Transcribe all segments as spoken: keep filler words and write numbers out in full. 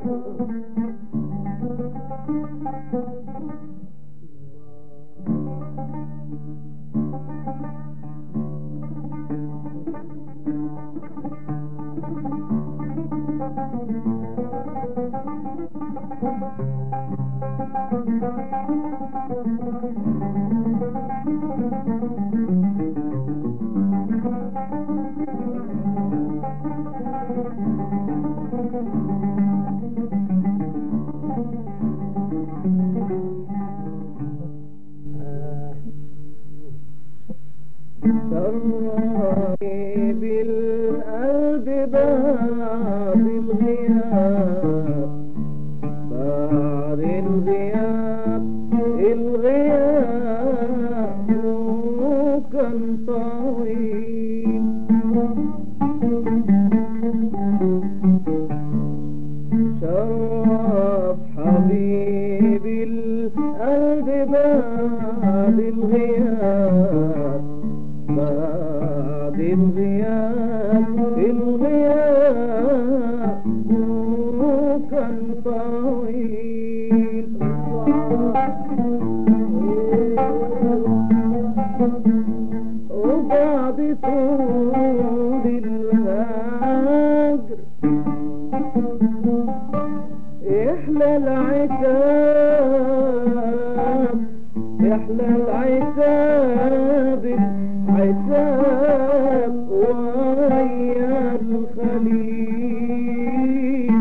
سرني بالقلب بعد الغياب، بعد الغياب الغياب كان طويل. شرف حبيبي القلب بعد الغياب، بعد الغياب الغياب كان طويل. وبعد طول الهجر يحلى العتاب، يحلى العتاب عتاب ويا الخليل.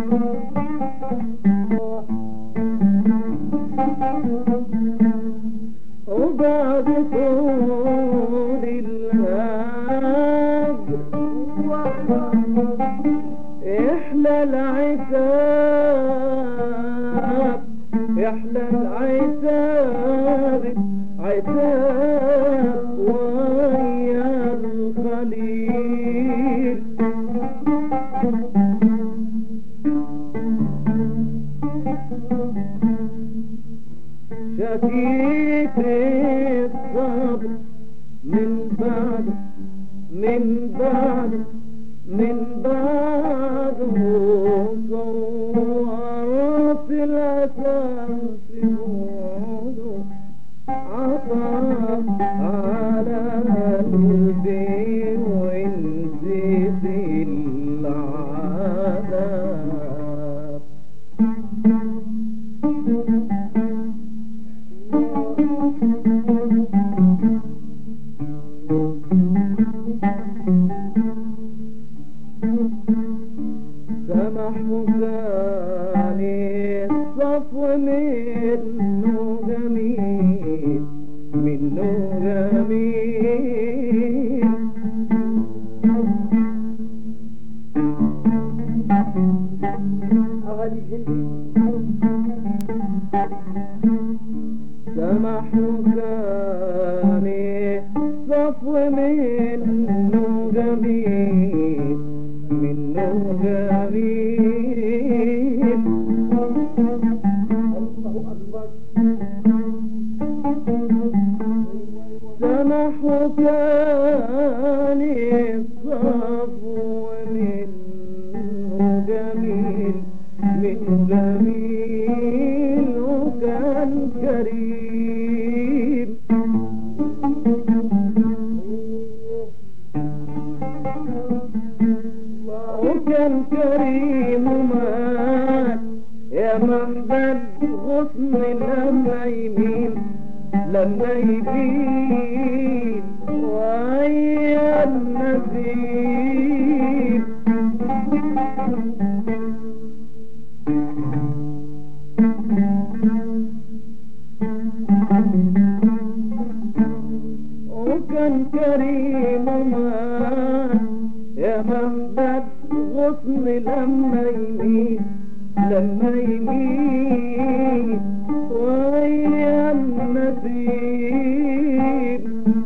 وبعد طول الهجر يحلى العتاب، يحلى العتاب عتاب ويا الخليل. شكيت الصبر من بعد من بعد من بعد صورت الأساس يوضو عطف على قلبي ونسيت العذاب. سمح وكاني الصفو منه جميل، منه جميل. سمح وكاني الصفو منه جميل، منه جميل. الله أكبر. سمح وكاني الصفو منه جميل، منه جميل وكان كريم. وكان كريم ومات يا محبب غصن لما يمين، لما يبين ويا النسيم. وكان كريم ومات يا محبب غصن لما يمين، لما يمين ويا النسيم.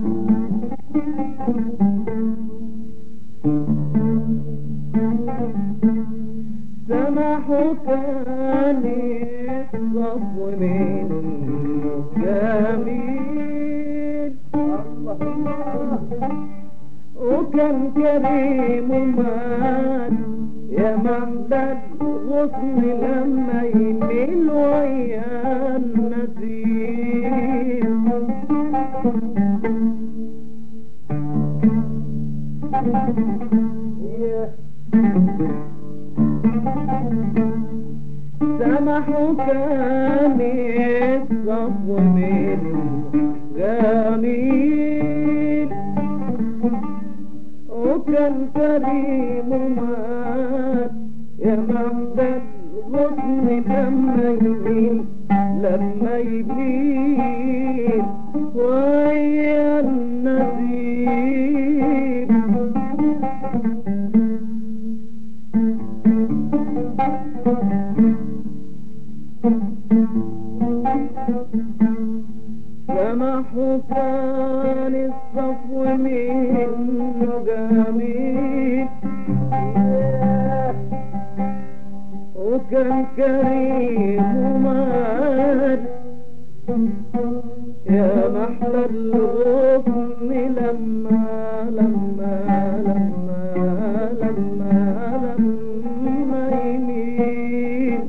سمح وكاني الصفو منه جميل. وكان كريم ومات يا محلى الغصن لما يميل ويا النسيم سمحوا كان الصفو منه جميل وكان كريم ومات يا محلى الغصن لما يميل لما يميل ويا النسيم سمحوا كان الصفو منه جميل وكان كريم ومال يا محلى الغصن لما لما لما لما لما يميل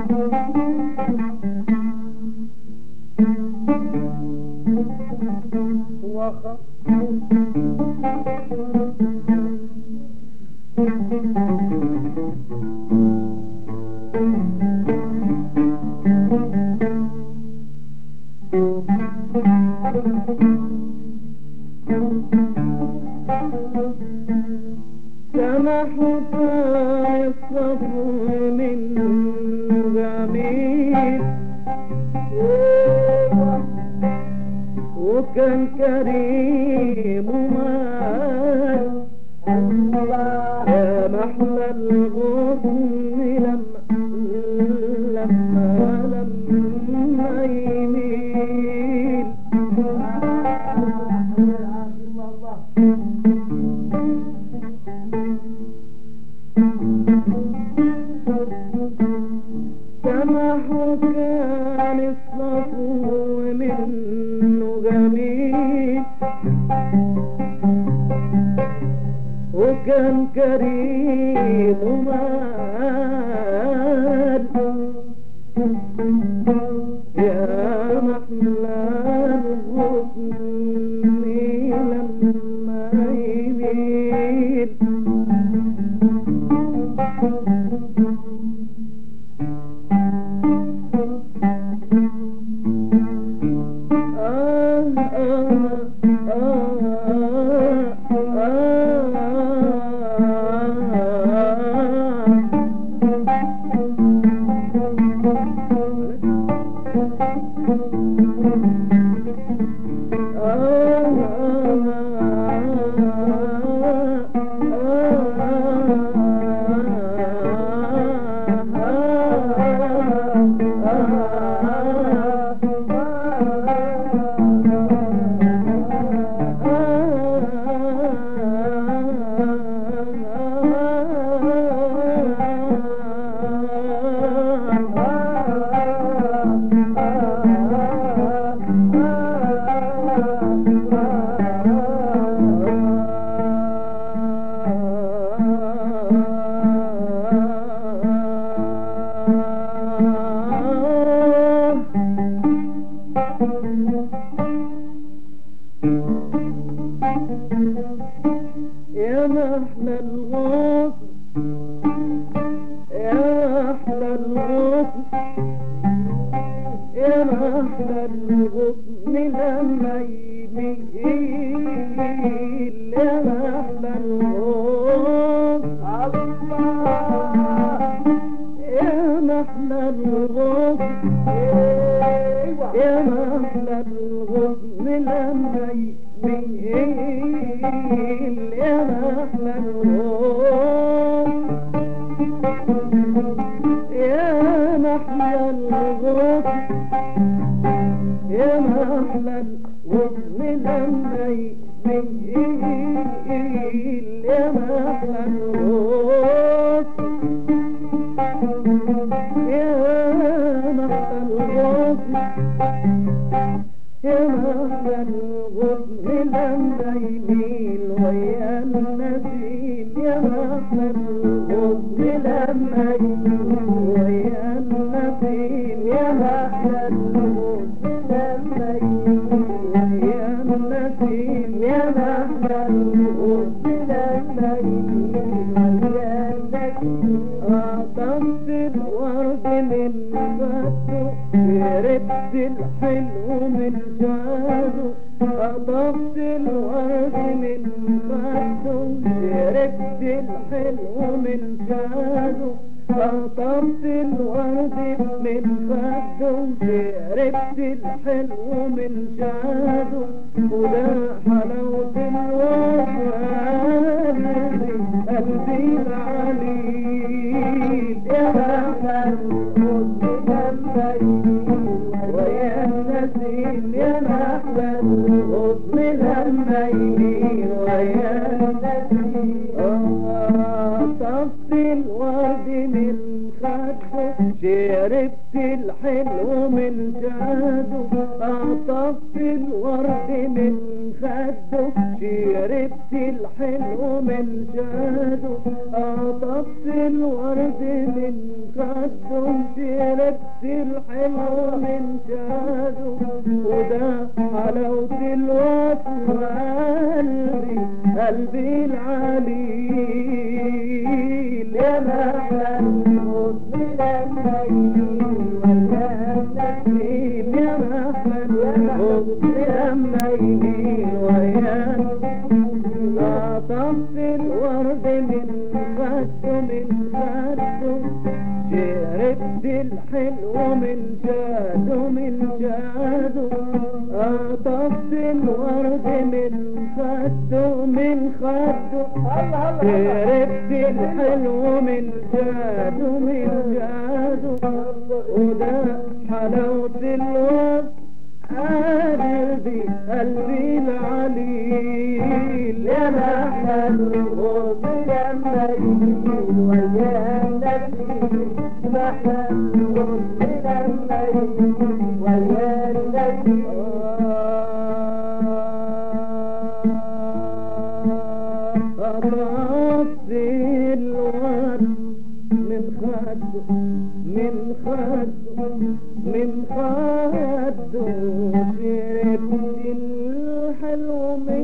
وخ سمحوا كان الصفو منه جميل وكان كريم ومال يا محلى الغصن لما لما لما يميل سمحوا كان الصفو منه جميل وكان كريم ومال يا محلى الغصن لما يميل يا محلى الغصن يا محلى الغصن يا محلى الغصن لما يميل يا محلى الغصن يا محلى الغصن يا محلى الغصن لما يميل يا محلى الغصن يا محلى الغصن يا محلى الغصن لما يميل يا محلى الغصن يا محلى الغصن يا محلى الغصن لما يميل ويا النسيم يا محلى الغصن النسيم يا محلى الورد لما يجي يا النسيم يا محلى الورد لما يجي قطفت الورد من خده شربت الحلو من شهده قطفت الورد من خده شربت الحلو من شهده قطفت الورد من خده شربت الحلو من شهده وده حلاوة الورد قلبي العليل يا محلى الورد لما يجي ويا النسيم يا محلى الغصن لما يجي ويا النسيم قطفت الورد من خده شربت الحلو من شهده قطفت الورد من خده شربت الحلو من شهده قطفت الورد من خده شربت الحلو من شهده وده حلاوة الوصف قلبي قلبي العليل يا محلى الغصن لما يجي ويا النسيم يا محلى الغصن لما يجي ويا قطفت الورد من خده من خده شربت الحلو من شهده من شهده قطفت الورد من خده من خده شربت الحلو من شهده من شهده وده حلاوة الوصف قلبي قلبي العليل يا محلى الغصن لما يجي ويا النسيم محلى الغصن لما يجي ويا النسيم قطفت الورد من خده من خده من خده شربت الحلو من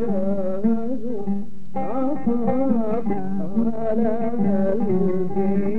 شهده عطف على قلبي